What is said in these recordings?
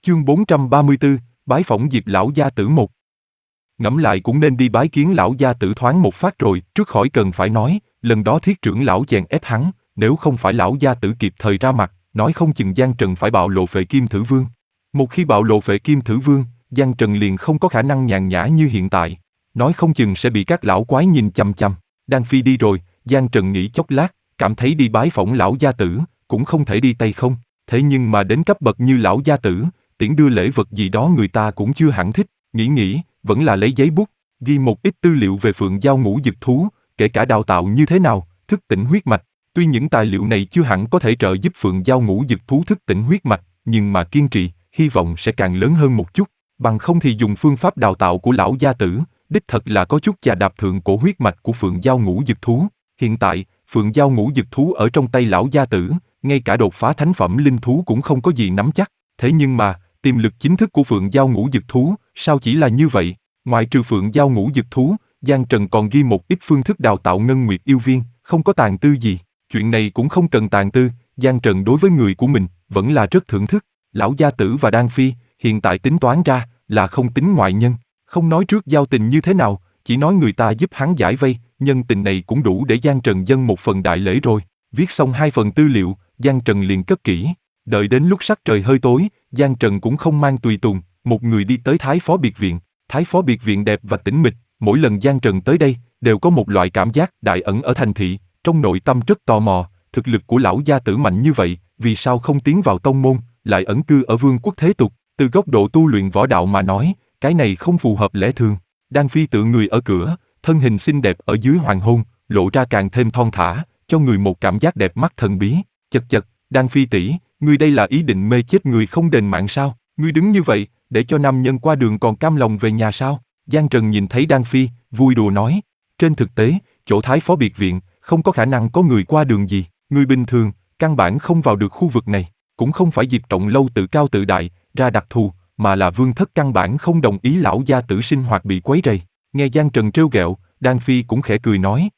Chương 434, bái phỏng Diệp lão gia tử một. Ngẫm lại cũng nên đi bái kiến lão gia tử thoáng một phát rồi, trước khỏi cần phải nói, lần đó Thiết trưởng lão chèn ép hắn, nếu không phải lão gia tử kịp thời ra mặt, nói không chừng Giang Trần phải bạo lộ Phệ Kim Thử Vương. Một khi bạo lộ Phệ Kim Thử Vương, Giang Trần liền không có khả năng nhàn nhã như hiện tại, nói không chừng sẽ bị các lão quái nhìn chằm chằm. Đan Phi đi rồi, Giang Trần nghĩ chốc lát, cảm thấy đi bái phỏng lão gia tử, cũng không thể đi tay không, thế nhưng mà đến cấp bậc như lão gia tử, tiễn đưa lễ vật gì đó người ta cũng chưa hẳn thích, nghĩ, vẫn là lấy giấy bút, ghi một ít tư liệu về Phượng Giao Ngũ Dực Thú, kể cả đào tạo như thế nào, thức tỉnh huyết mạch. Tuy những tài liệu này chưa hẳn có thể trợ giúp Phượng Giao Ngũ Dực Thú thức tỉnh huyết mạch, nhưng mà kiên trì, hy vọng sẽ càng lớn hơn một chút, bằng không thì dùng phương pháp đào tạo của lão gia tử, đích thật là có chút chà đạp thượng cổ huyết mạch của Phượng Giao Ngũ Dực Thú. Hiện tại, Phượng Giao Ngũ Dực Thú ở trong tay lão gia tử, ngay cả đột phá thánh phẩm linh thú cũng không có gì nắm chắc, thế nhưng mà, tiềm lực chính thức của Phượng Giao Ngũ Dực Thú, sao chỉ là như vậy? Ngoại trừ Phượng Giao Ngũ Dực Thú, Giang Trần còn ghi một ít phương thức đào tạo Ngân Nguyệt Yêu Viên, không có tàn tư gì. Chuyện này cũng không cần tàn tư, Giang Trần đối với người của mình, vẫn là rất thưởng thức. Lão gia tử và Đan Phi, hiện tại tính toán ra, là không tính ngoại nhân. Không nói trước giao tình như thế nào, chỉ nói người ta giúp hắn giải vây, nhân tình này cũng đủ để Giang Trần dâng một phần đại lễ rồi. Viết xong 2 phần tư liệu, Giang Trần liền cất kỹ. Đợi đến lúc sắc trời hơi tối, Giang Trần cũng không mang tùy tùng, một người đi tới Thái Phó Biệt Viện. Thái Phó Biệt Viện đẹp và tĩnh mịch, mỗi lần Giang Trần tới đây, đều có một loại cảm giác đại ẩn ở thành thị, trong nội tâm rất tò mò, thực lực của lão gia tử mạnh như vậy, vì sao không tiến vào tông môn, lại ẩn cư ở vương quốc thế tục, từ góc độ tu luyện võ đạo mà nói, cái này không phù hợp lẽ thường. Đan Phi tự người ở cửa, thân hình xinh đẹp ở dưới hoàng hôn, lộ ra càng thêm thon thả, cho người một cảm giác đẹp mắt thần bí. Chật, Đan Phi tỷ, ngươi đây là ý định mê chết người không đền mạng sao? Ngươi đứng như vậy, để cho nam nhân qua đường còn cam lòng về nhà sao? Giang Trần nhìn thấy Đan Phi, vui đùa nói. Trên thực tế, chỗ Thái Phó Biệt Viện, không có khả năng có người qua đường gì. Người bình thường, căn bản không vào được khu vực này. Cũng không phải Diệp Trọng Lâu tự cao tự đại, ra đặc thù, mà là vương thất căn bản không đồng ý lão gia tử sinh hoạt bị quấy rầy. Nghe Giang Trần trêu ghẹo, Đan Phi cũng khẽ cười nói.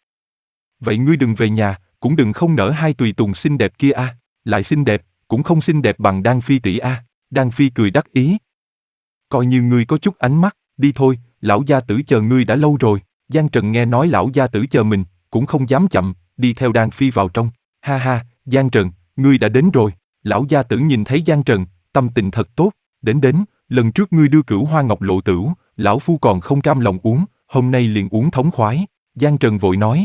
Vậy ngươi đừng về nhà, cũng đừng không nỡ hai tùy tùng xinh đẹp kia a, lại xinh đẹp, cũng không xinh đẹp bằng Đan Phi tỷ a. Đan Phi cười đắc ý. Coi như ngươi có chút ánh mắt, đi thôi, lão gia tử chờ ngươi đã lâu rồi. Giang Trần nghe nói lão gia tử chờ mình, cũng không dám chậm, đi theo Đan Phi vào trong. Ha ha, Giang Trần, ngươi đã đến rồi. Lão gia tử nhìn thấy Giang Trần, tâm tình thật tốt. Đến, lần trước ngươi đưa Cửu Hoa Ngọc Lộ Tửu, lão phu còn không cam lòng uống, hôm nay liền uống thống khoái. Giang Trần vội nói.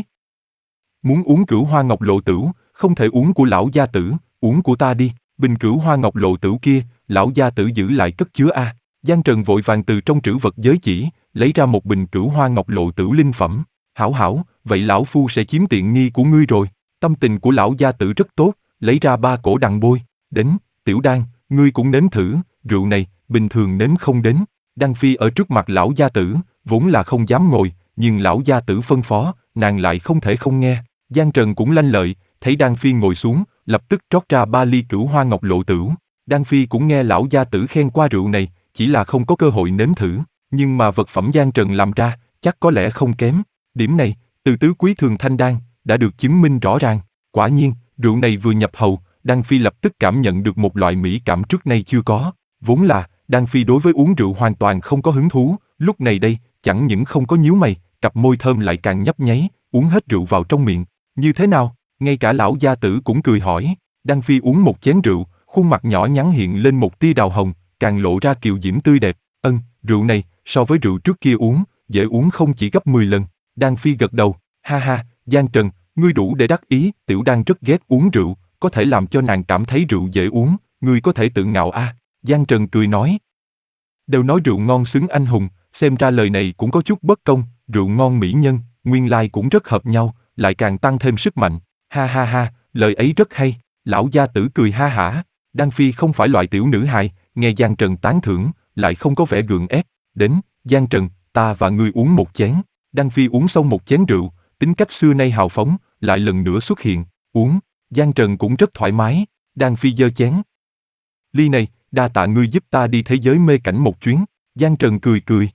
Muốn uống Cửu Hoa Ngọc Lộ Tửu, không thể uống của lão gia tử, uống của ta đi. Bình Cửu Hoa Ngọc Lộ Tửu kia, lão gia tử giữ lại cất chứa a. Giang Trần vội vàng từ trong trữ vật giới chỉ, lấy ra một bình Cửu Hoa Ngọc Lộ Tửu linh phẩm. Hảo, vậy lão phu sẽ chiếm tiện nghi của ngươi rồi. Tâm tình của lão gia tử rất tốt, lấy ra 3 cổ đằng bôi. Đến, Tiểu Đan, ngươi cũng nếm thử, rượu này, bình thường nếm không đến. Đan Phi ở trước mặt lão gia tử, vốn là không dám ngồi, nhưng lão gia tử phân phó, nàng lại không thể không nghe. Giang Trần cũng lanh lợi, thấy Đan Phi ngồi xuống, lập tức trót ra 3 ly Cửu Hoa Ngọc Lộ Tửu. Đan Phi cũng nghe lão gia tử khen qua rượu này, chỉ là không có cơ hội nếm thử, nhưng mà vật phẩm Giang Trần làm ra, chắc có lẽ không kém. Điểm này, từ tứ quý thường thanh đan, đã được chứng minh rõ ràng. Quả nhiên, rượu này vừa nhập hầu, Đan Phi lập tức cảm nhận được một loại mỹ cảm trước nay chưa có. Vốn là, Đan Phi đối với uống rượu hoàn toàn không có hứng thú, lúc này đây, chẳng những không có nhíu mày, cặp môi thơm lại càng nhấp nháy, uống hết rượu vào trong miệng. Như thế nào? Ngay cả lão gia tử cũng cười hỏi. Đan Phi uống một chén rượu, khuôn mặt nhỏ nhắn hiện lên một tia đào hồng, càng lộ ra kiều diễm tươi đẹp. Rượu này, so với rượu trước kia uống, dễ uống không chỉ gấp 10 lần. Đan Phi gật đầu, ha, Giang Trần, ngươi đủ để đắc ý. Tiểu Đan rất ghét uống rượu, có thể làm cho nàng cảm thấy rượu dễ uống, ngươi có thể tự ngạo a. Giang Trần cười nói. Đều nói rượu ngon xứng anh hùng, xem ra lời này cũng có chút bất công, rượu ngon mỹ nhân, nguyên lai cũng rất hợp nhau, lại càng tăng thêm sức mạnh. Ha, lời ấy rất hay. Lão gia tử cười ha hả. Đan Phi không phải loại tiểu nữ hài, nghe Giang Trần tán thưởng, lại không có vẻ gượng ép. Đến, Giang Trần, ta và ngươi uống một chén. Đan Phi uống xong một chén rượu, tính cách xưa nay hào phóng, lại lần nữa xuất hiện, uống. Giang Trần cũng rất thoải mái. Đan Phi giơ chén. Ly này, đa tạ ngươi giúp ta đi thế giới mê cảnh một chuyến. Giang Trần cười.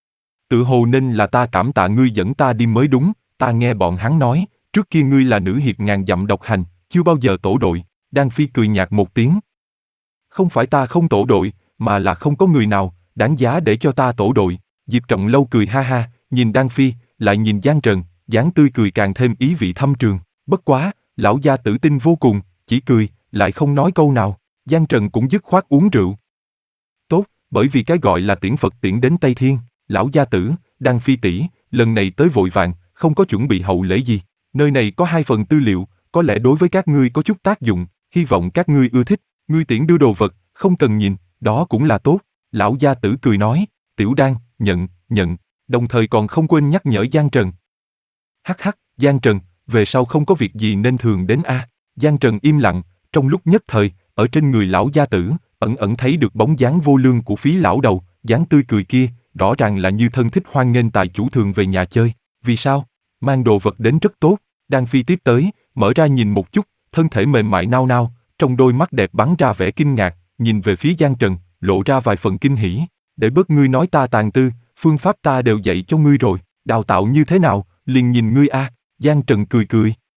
Tự hồ nên là ta cảm tạ ngươi dẫn ta đi mới đúng, ta nghe bọn hắn nói, trước kia ngươi là nữ hiệp ngàn dặm độc hành, chưa bao giờ tổ đội. Đan Phi cười nhạt một tiếng. Không phải ta không tổ đội, mà là không có người nào đáng giá để cho ta tổ đội. Diệp Trọng Lâu cười ha ha, nhìn Đan Phi, lại nhìn Giang Trần, dáng tươi cười càng thêm ý vị thâm trường. Bất quá, lão gia tử tin vô cùng, chỉ cười, lại không nói câu nào. Giang Trần cũng dứt khoát uống rượu. Tốt, bởi vì cái gọi là tiễn Phật tiễn đến Tây Thiên. Lão gia tử, Đan Phi tỷ, lần này tới vội vàng, không có chuẩn bị hậu lễ gì. Nơi này có 2 phần tư liệu, có lẽ đối với các ngươi có chút tác dụng, hy vọng các ngươi ưa thích. Ngươi tiễn đưa đồ vật, không cần nhìn, đó cũng là tốt. Lão gia tử cười nói, Tiểu Đan, nhận, đồng thời còn không quên nhắc nhở Giang Trần. Hắc hắc, Giang Trần, về sau không có việc gì nên thường đến a. Giang Trần im lặng, trong lúc nhất thời, ở trên người lão gia tử, ẩn ẩn thấy được bóng dáng vô lương của Phí lão đầu, dáng tươi cười kia, rõ ràng là như thân thích hoan nghênh tài chủ thường về nhà chơi. Vì sao? Mang đồ vật đến rất tốt. Đan Phi tiếp tới, mở ra nhìn một chút, thân thể mềm mại nao nao, trong đôi mắt đẹp bắn ra vẻ kinh ngạc, nhìn về phía Giang Trần, lộ ra vài phần kinh hỉ. Để bớt ngươi nói ta tàn tư, phương pháp ta đều dạy cho ngươi rồi, đào tạo như thế nào, liền nhìn ngươi a. Giang Trần cười cười.